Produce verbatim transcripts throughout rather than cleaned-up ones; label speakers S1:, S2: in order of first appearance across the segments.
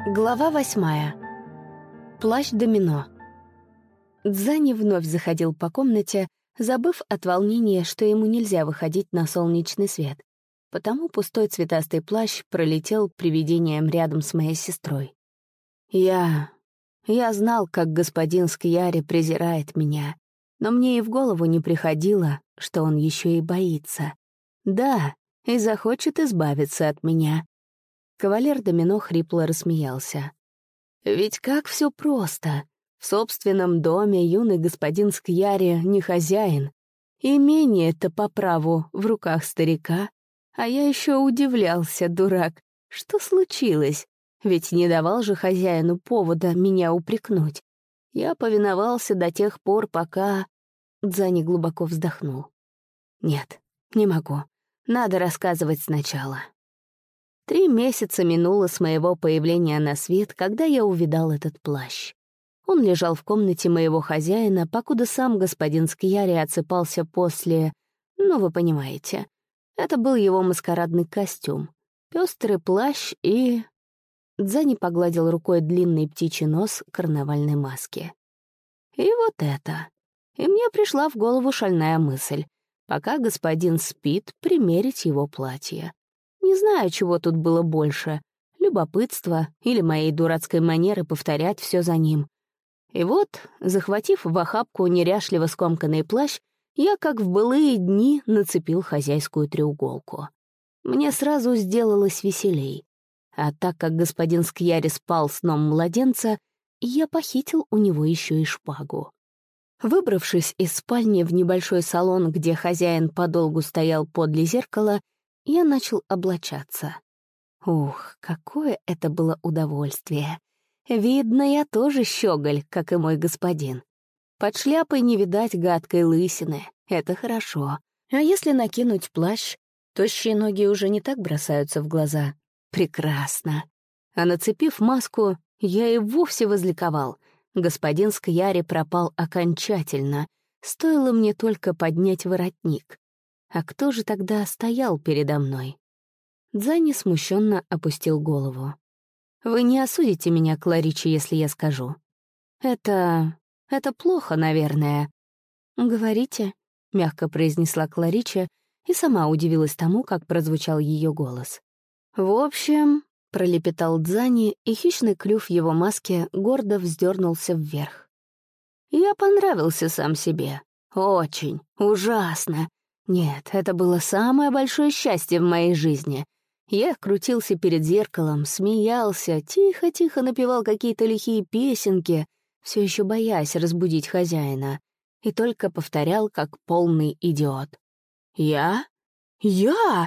S1: Глава восьмая. Плащ-домино. Дзани вновь заходил по комнате, забыв от волнения, что ему нельзя выходить на солнечный свет. Потому пустой цветастый плащ пролетел привидением рядом с моей сестрой. Я... я знал, как господин Скьяри презирает меня, но мне и в голову не приходило, что он еще и боится. Да, и захочет избавиться от меня. Кавалер Домино хрипло рассмеялся. «Ведь как все просто. В собственном доме юный господин Скьяри не хозяин. Имение-то по праву в руках старика. А я еще удивлялся, дурак. Что случилось? Ведь не давал же хозяину повода меня упрекнуть. Я повиновался до тех пор, пока...» Дзани глубоко вздохнул. «Нет, не могу. Надо рассказывать сначала». Три месяца минуло с моего появления на свет, когда я увидал этот плащ. Он лежал в комнате моего хозяина, покуда сам господин Скьяри отсыпался после... Ну, вы понимаете. Это был его маскарадный костюм. Пестрый плащ и... Дзани погладил рукой длинный птичий нос карнавальной маски. И вот это. И мне пришла в голову шальная мысль. Пока господин спит, примерить его платье. Не знаю, чего тут было больше — любопытства или моей дурацкой манеры повторять все за ним. И вот, захватив в охапку неряшливо скомканный плащ, я, как в былые дни, нацепил хозяйскую треуголку. Мне сразу сделалось веселей. А так как господин Скьяри спал сном младенца, я похитил у него еще и шпагу. Выбравшись из спальни в небольшой салон, где хозяин подолгу стоял подле зеркала, я начал облачаться. Ух, какое это было удовольствие. Видно, я тоже щеголь, как и мой господин. Под шляпой не видать гадкой лысины. Это хорошо. А если накинуть плащ, тощие ноги уже не так бросаются в глаза. Прекрасно. А нацепив маску, я и вовсе возликовал. Господин Скьяри пропал окончательно. Стоило мне только поднять воротник. А кто же тогда стоял передо мной? Дзани смущенно опустил голову. «Вы не осудите меня, Кларичи, если я скажу. Это... это плохо, наверное». «Говорите», — мягко произнесла Кларичи и сама удивилась тому, как прозвучал ее голос. «В общем...» — пролепетал Дзани, и хищный клюв его маски гордо вздернулся вверх. «Я понравился сам себе. Очень, ужасно. Нет, это было самое большое счастье в моей жизни. Я крутился перед зеркалом, смеялся, тихо-тихо напевал какие-то лихие песенки, все еще боясь разбудить хозяина, и только повторял, как полный идиот. «Я? Я?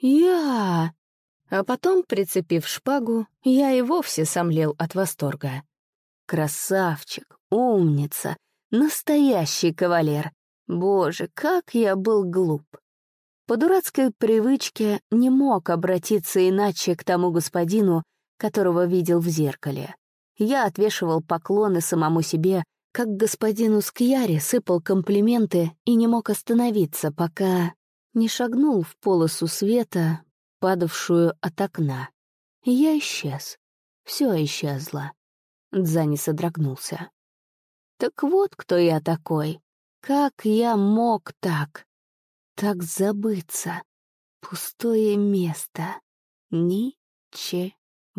S1: Я?» А потом, прицепив шпагу, я и вовсе сомлел от восторга. Красавчик, умница, настоящий кавалер. Боже, как я был глуп. По дурацкой привычке не мог обратиться иначе к тому господину, которого видел в зеркале. Я отвешивал поклоны самому себе, как господину Скьяри сыпал комплименты и не мог остановиться, пока не шагнул в полосу света, падавшую от окна. Я исчез. Все исчезло. Дзани содрогнулся. Так вот кто я такой. Как я мог так? Так забыться. Пустое место. Ничего.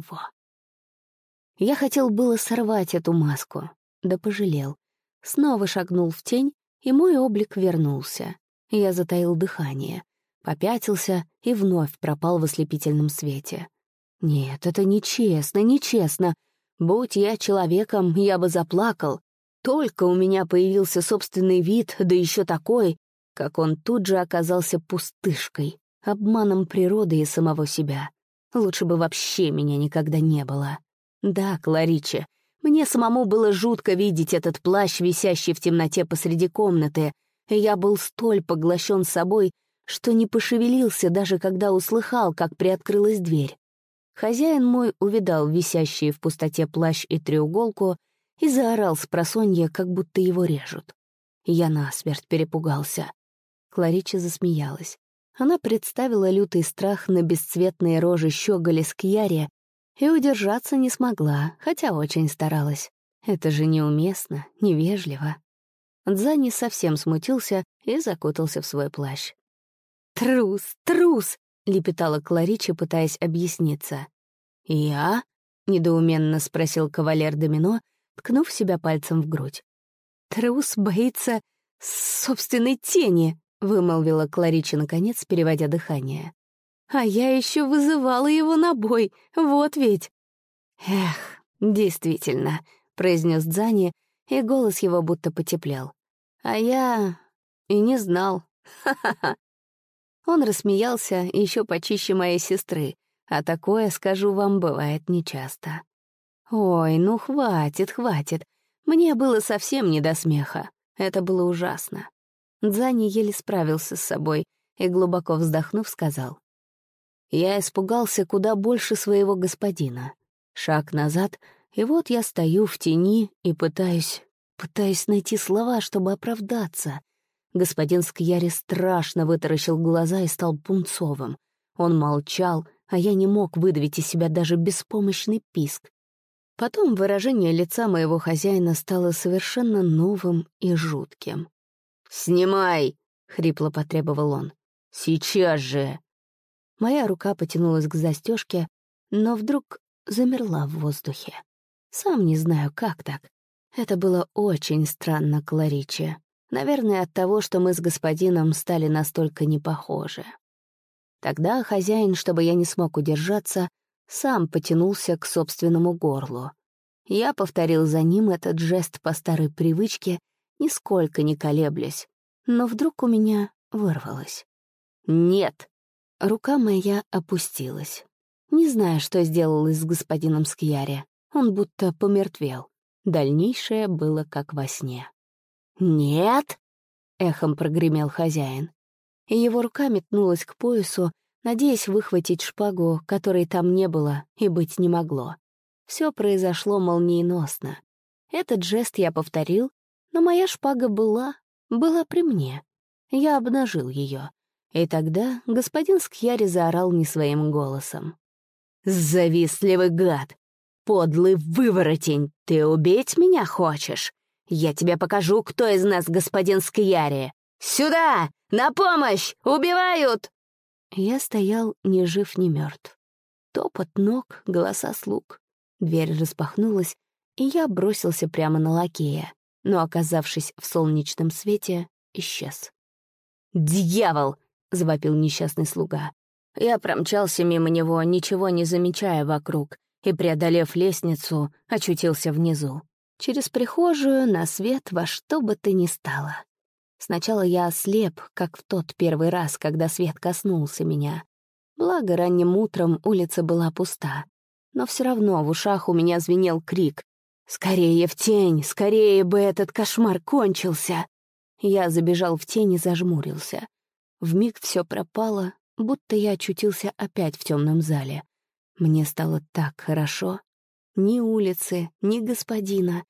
S1: Я хотел было сорвать эту маску, да пожалел. Снова шагнул в тень, и мой облик вернулся. Я затаил дыхание, попятился и вновь пропал в ослепительном свете. Нет, это нечестно, нечестно. Будь я человеком, я бы заплакал. Только у меня появился собственный вид, да еще такой, как он тут же оказался пустышкой, обманом природы и самого себя. Лучше бы вообще меня никогда не было. Да, Кларичи, мне самому было жутко видеть этот плащ, висящий в темноте посреди комнаты, и я был столь поглощен собой, что не пошевелился, даже когда услыхал, как приоткрылась дверь. Хозяин мой увидал висящие в пустоте плащ и треуголку и заорал с просонья, как будто его режут. Я насмерть перепугался. Кларичи засмеялась. Она представила лютый страх на бесцветные рожи щеголя Скьяри И удержаться не смогла, хотя очень старалась. Это же неуместно, невежливо. Дзани совсем смутился и закутался в свой плащ. «Трус, трус!» — лепетала Кларича, пытаясь объясниться. «Я?» — недоуменно спросил кавалер Домино, ткнув себя пальцем в грудь. «Трус боится собственной тени», — вымолвила Кларича наконец, переводя дыхание. «А я еще вызывала его на бой, вот ведь!» «Эх, действительно», — произнес Дзани, и голос его будто потеплел. «А я и не знал. Ха-ха-ха». Он рассмеялся еще почище моей сестры, а такое, скажу вам, бывает нечасто. «Ой, ну хватит, хватит. Мне было совсем не до смеха. Это было ужасно». Дзани еле справился с собой и, глубоко вздохнув, сказал. «Я испугался куда больше своего господина. Шаг назад, и вот я стою в тени и пытаюсь, пытаюсь найти слова, чтобы оправдаться. Господин Скьяри страшно вытаращил глаза и стал пунцовым. Он молчал, а я не мог выдавить из себя даже беспомощный писк. Потом выражение лица моего хозяина стало совершенно новым и жутким. «Снимай!» — хрипло потребовал он. «Сейчас же!» Моя рука потянулась к застежке, но вдруг замерла в воздухе. Сам не знаю, как так. Это было очень странно, Клариче. Наверное, от того, что мы с господином стали настолько не похожи. Тогда хозяин, чтобы я не смог удержаться, сам потянулся к собственному горлу. Я повторил за ним этот жест по старой привычке, нисколько не колеблясь, но вдруг у меня вырвалось. «Нет!» Рука моя опустилась. Не знаю, что сделалось с господином Скьяри. Он будто помертвел. Дальнейшее было как во сне. «Нет!» — эхом прогремел хозяин. И его рука метнулась к поясу, надеясь выхватить шпагу, которой там не было и быть не могло. Все произошло молниеносно. Этот жест я повторил, но моя шпага была, была при мне. Я обнажил ее. И тогда господин Скьяри заорал не своим голосом. «Завистливый гад! Подлый выворотень! Ты убить меня хочешь? Я тебе покажу, кто из нас господин Скьяри! Сюда! На помощь! Убивают!» Я стоял ни жив, ни мертв. Топот ног, голоса слуг. Дверь распахнулась, и я бросился прямо на лакея, но, оказавшись в солнечном свете, исчез. «Дьявол!» — завопил несчастный слуга. Я промчался мимо него, ничего не замечая вокруг, и, преодолев лестницу, очутился внизу. Через прихожую на свет во что бы то ни стало. Сначала я ослеп, как в тот первый раз, когда свет коснулся меня. Благо, ранним утром улица была пуста. Но все равно в ушах у меня звенел крик. «Скорее в тень! Скорее бы этот кошмар кончился!» Я забежал в тень и зажмурился. Вмиг все пропало, будто я очутился опять в темном зале. Мне стало так хорошо. Ни улицы, ни господина,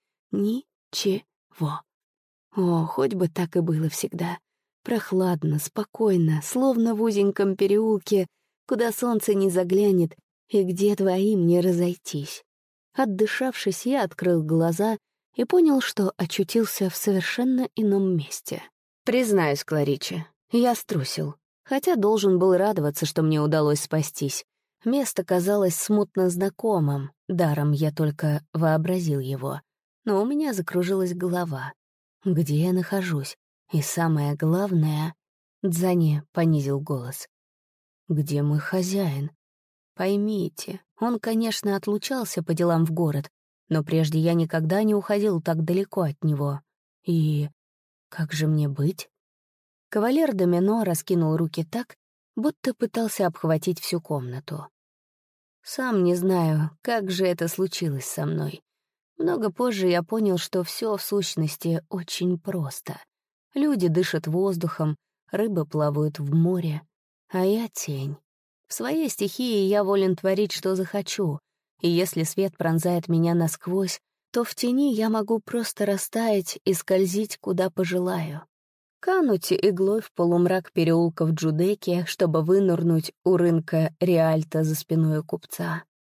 S1: ничего. О, хоть бы так и было всегда. Прохладно, спокойно, словно в узеньком переулке, куда солнце не заглянет и где двоим не разойтись. Отдышавшись, я открыл глаза и понял, что очутился в совершенно ином месте. Признаюсь, Клариче, я струсил, хотя должен был радоваться, что мне удалось спастись. Место казалось смутно знакомым, даром я только вообразил его. Но у меня закружилась голова. Где я нахожусь? И самое главное... Дзани понизил голос. Где мой хозяин? Поймите, он, конечно, отлучался по делам в город, но прежде я никогда не уходил так далеко от него. И как же мне быть? Кавалер Домино раскинул руки так, будто пытался обхватить всю комнату. Сам не знаю, как же это случилось со мной. Много позже я понял, что все в сущности очень просто. Люди дышат воздухом, рыбы плавают в море, а я — тень. В своей стихии я волен творить, что захочу, и если свет пронзает меня насквозь, то в тени я могу просто растаять и скользить, куда пожелаю. Кануть иглой в полумрак переулка в Джудеке, чтобы вынырнуть у рынка Риальто за спиной у купца.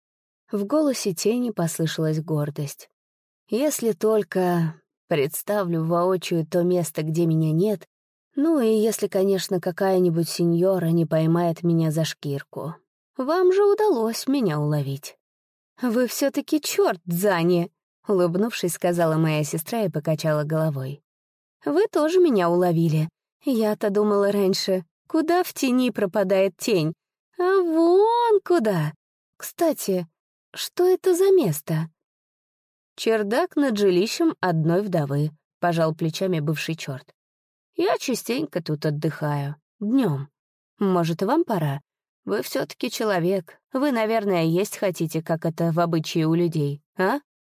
S1: В голосе тени послышалась гордость. «Если только представлю воочию то место, где меня нет, ну и если, конечно, какая-нибудь сеньора не поймает меня за шкирку. Вам же удалось меня уловить». «Вы все-таки черт, Дзани!» — улыбнувшись, сказала моя сестра и покачала головой. «Вы тоже меня уловили. Я-то думала раньше, куда в тени пропадает тень, а вон куда. Кстати, что это за место?» «Чердак над жилищем одной вдовы», — пожал плечами бывший черт. «Я частенько тут отдыхаю. Днем. Может, и вам пора? Вы все-таки человек. Вы, наверное, есть хотите, как это в обычае у людей, а?»